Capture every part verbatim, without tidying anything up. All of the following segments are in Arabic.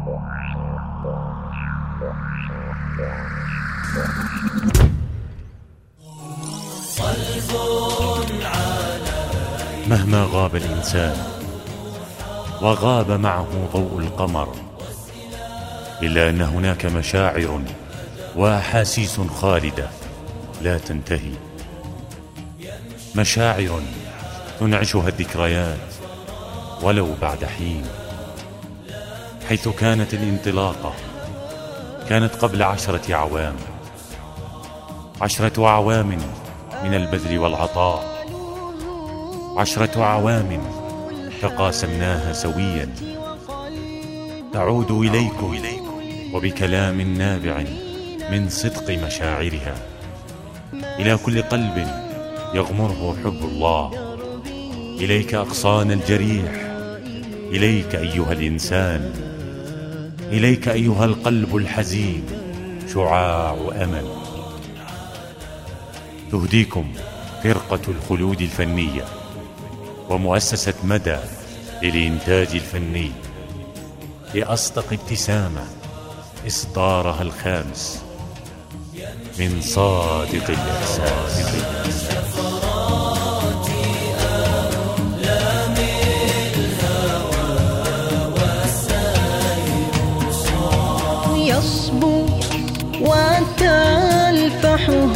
مهما غاب الإنسان وغاب معه ضوء القمر، إلا أن هناك مشاعر وأحاسيس خالدة لا تنتهي، مشاعر تنعشها الذكريات ولو بعد حين. حيث كانت الانطلاقة كانت قبل عشرة أعوام، عشرة أعوام من البذل والعطاء، عشرة أعوام تقاسمناها سويا، تعود إليكم وبكلام نابع من صدق مشاعرها إلى كل قلب يغمره حب الله. إليك أغصان الجريح، إليك أيها الإنسان، إليك أيها القلب الحزين شعاع أمل. تهديكم فرقة الخلود الفنية ومؤسسة مدى للإنتاج الفني لأصدق ابتسامة، إصدارها الخامس من صادق الإحساس. يصبو وتلفحه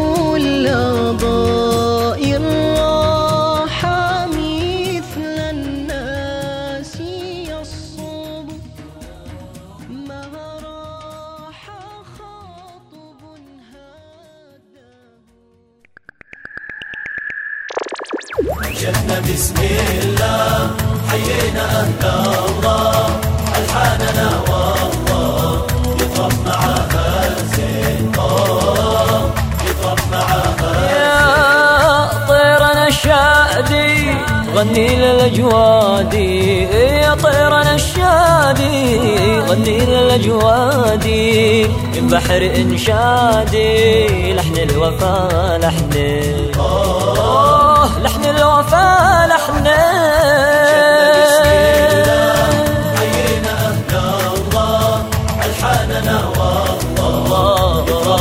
اللظى الراحة مثل الناس يصب ما راح خاطب هاده. جنة بسم الله حيينا أهل الله، ألحاننا والله يطرب معاها زين، يطرب معاها يا طيرنا الشادي غني للأجوادي، يا طيرنا الشادي غني للأجوادي، من بحر إنشادي لحن الوفا لحن أوه لحن الوفا لحن. حيينا أهل الله ألحاننا والله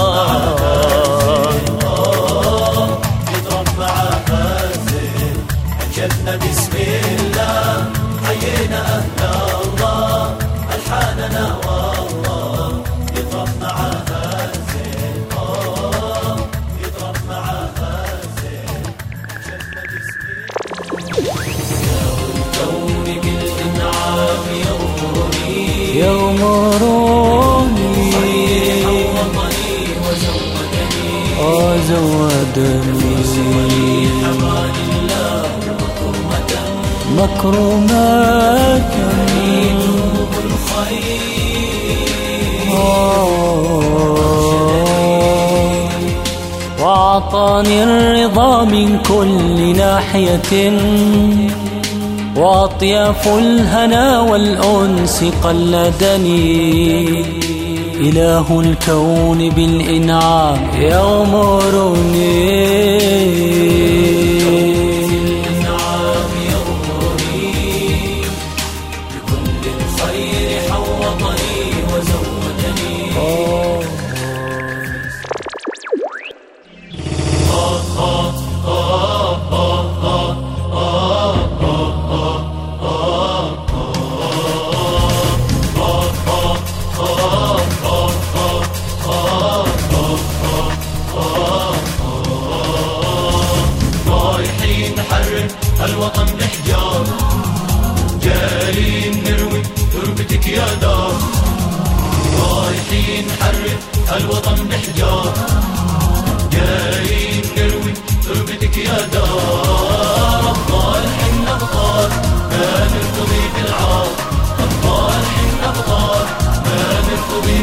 يطرب معاها زين. الجنة بسم الله حيينا أهل الله ألحاننا والله يطرب معاها زين، يطرب معاها زين. الجنة بسم الله يوم بالإنعام يغمرني، يغمرني وطني وزودني وزودني حمان الله مكرمة مكرمة بالخير، وأعطاني الرضا من كل ناحية، وأطياف الهنا والأنس قلدني، إله الكون بالإنعام يغمرني. الإنعام يغمرني بكل الخير حوطني وزودني. رايحين نحرر الوطن بحجار، جايين نروي تربتك يا دار. رايحين نحرر الوطن بحجار، جايين نروي تربتك يا دار. أبطال حنا أبطال ما نرتضي بالعار، أبطال حنا أبطال ما نرتضي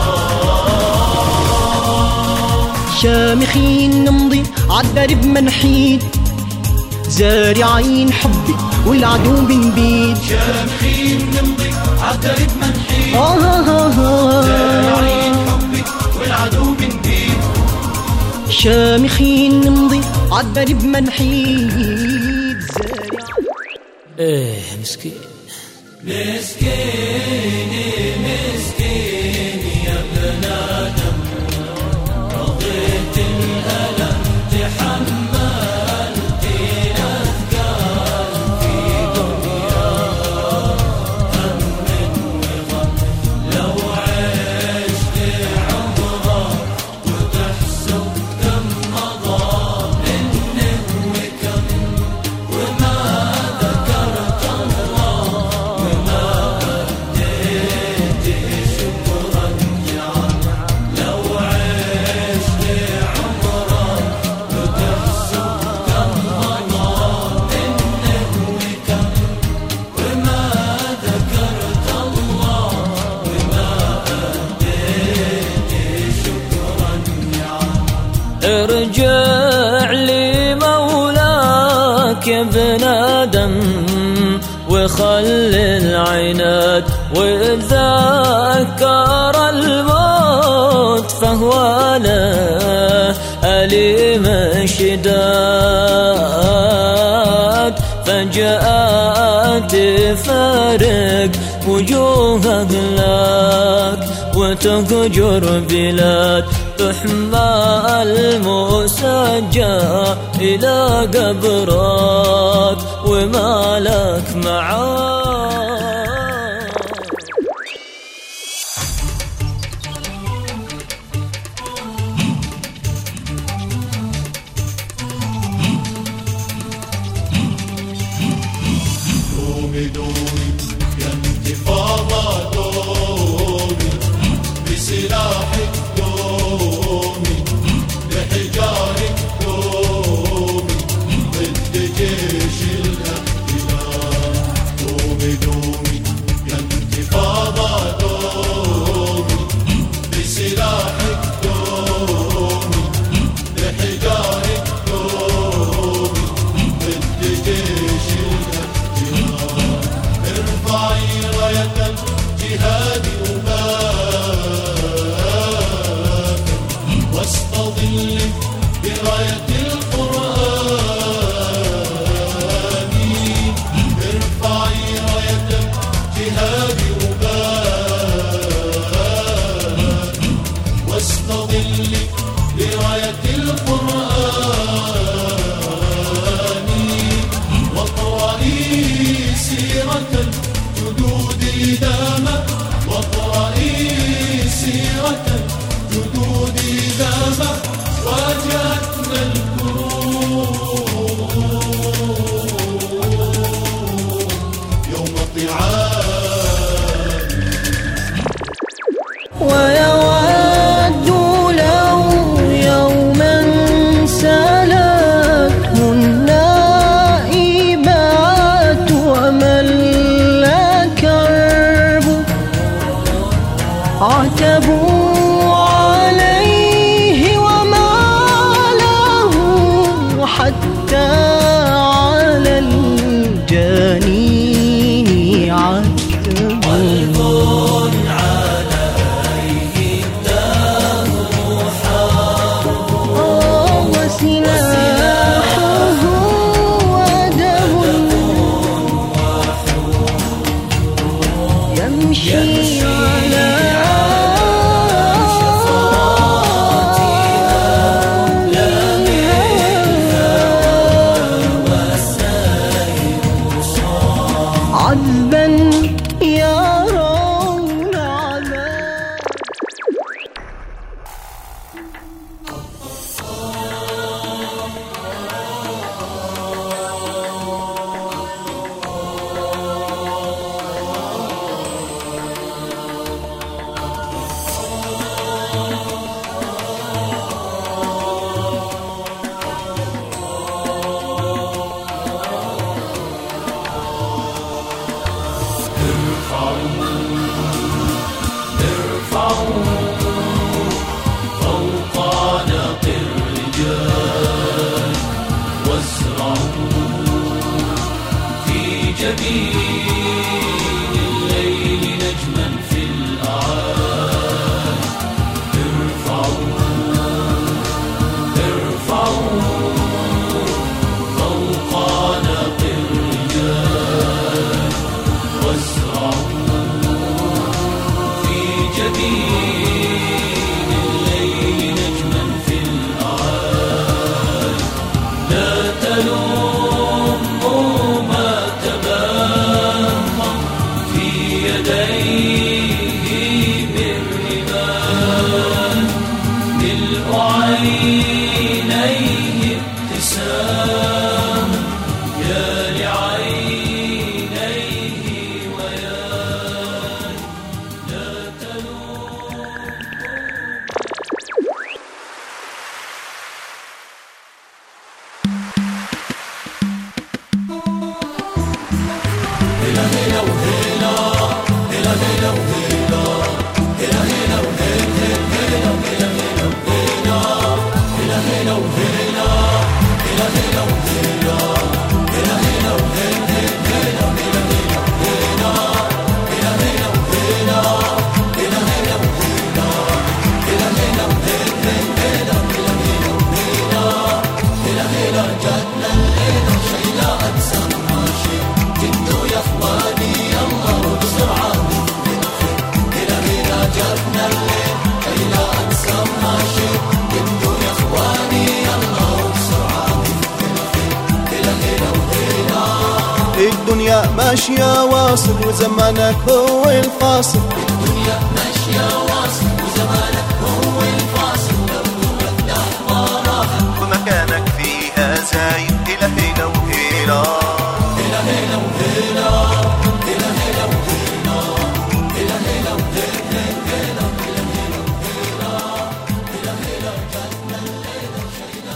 بالعار. شامخين نمضي عالدرب منحيد، زارعين حبي والعدو بنبيد. شامخين نمضي عالدرب منحيد، آه آه آه زارعين حبي والعدو بنبيد. شامخين نمضي عالدرب منحيد، زارعين ايه مسكين مسكيني مسكيني يا ابن آدم، رضيت الألم تحملت الأثقال في دنيا هم وغم، لو عشت عمرك وتحسب كم مضى منه وكم، وما ذكرت الله وما أديت شكرا جعل، لو عشت عمرك وتحسب كم مضى منه وكم، وما ذكرت الله وما أديت شكرا جعل. ارجع لمولاك يا ابن آدم، وخل العناد وتذكر الموت، فهو له أليم شداد، فجأة تفارق وجوه أهلك وتهجر بلاد، تحمى المسجى إلى قبرك وما لك معاك. دومي دومي يا انتفاضة دومي، بسلاحك دومي، بحجارك دومي، ضد جيش الاحتلال. دومي دومي يا انتفاضة دومي، بسلاحك دومي، بحجارك دومي، ضد جيش الاحتلال. ارفعي راية الجهاد وباك، واستظلي براية القرآن. ارفعي راية الجهاد وباك، واستظلي براية القرآن. واقرأي سيرة الجدود دامة، واقرأي سيرة الجدود دامة، واجهتنا الكروب يوم الطعام. ويود لو يوما سلكه النائبات ومل كرب، عتبوا عليه وما له حتى على الجنين عتبوا. وسلاحه ودم يمشي على عذبا يرون عذاب. فوق عناق الرجال، وازرعوا في جبين الليل نجما في الأعاد. ارفعوا ارفعوا فوق عناق الرجال، وازرعوا ماشية واصل وزمانك هو الفاصل. الدنيا ماشية واصل وزمانك هو الفاصل، لو تروح لحظة راحة ومكانك فيها زايد. هلا هلا وهلا هلا هلا وهلا هلا هلا وهلا هلا هلا وهلا هلا هلا هلا جاتنا الليلة وشينا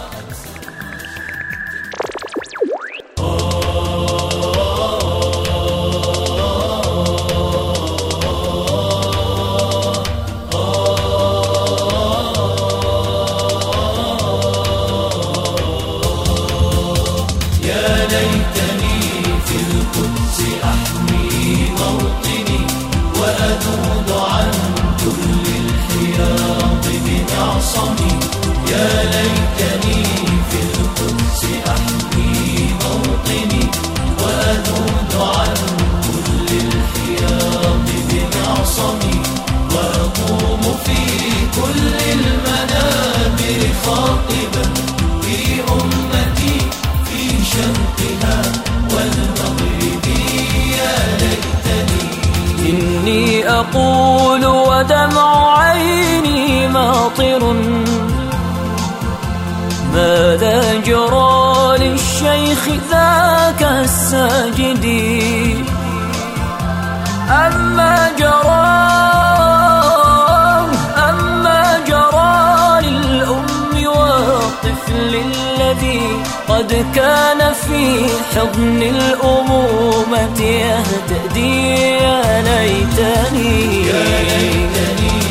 يا ليتني في القدس أحمي موطني وأذود عن كل الحياض بمعصمي. يا ليتني في القدس أحمي موطني وأذود عن كل الحياض بمعصمي، وأقوم في كل المنابر خاطبا في أمتي في شرقها والمغرب. يا ليتني إني أقول ودمع عيني ماطر، ماذا جرى للشيخ ذاك الساجد؟ أما جرى أما جرى للأم والطفل الذي قد كان في حضن الأمومة يهتدي. يا ليتني يا ليتني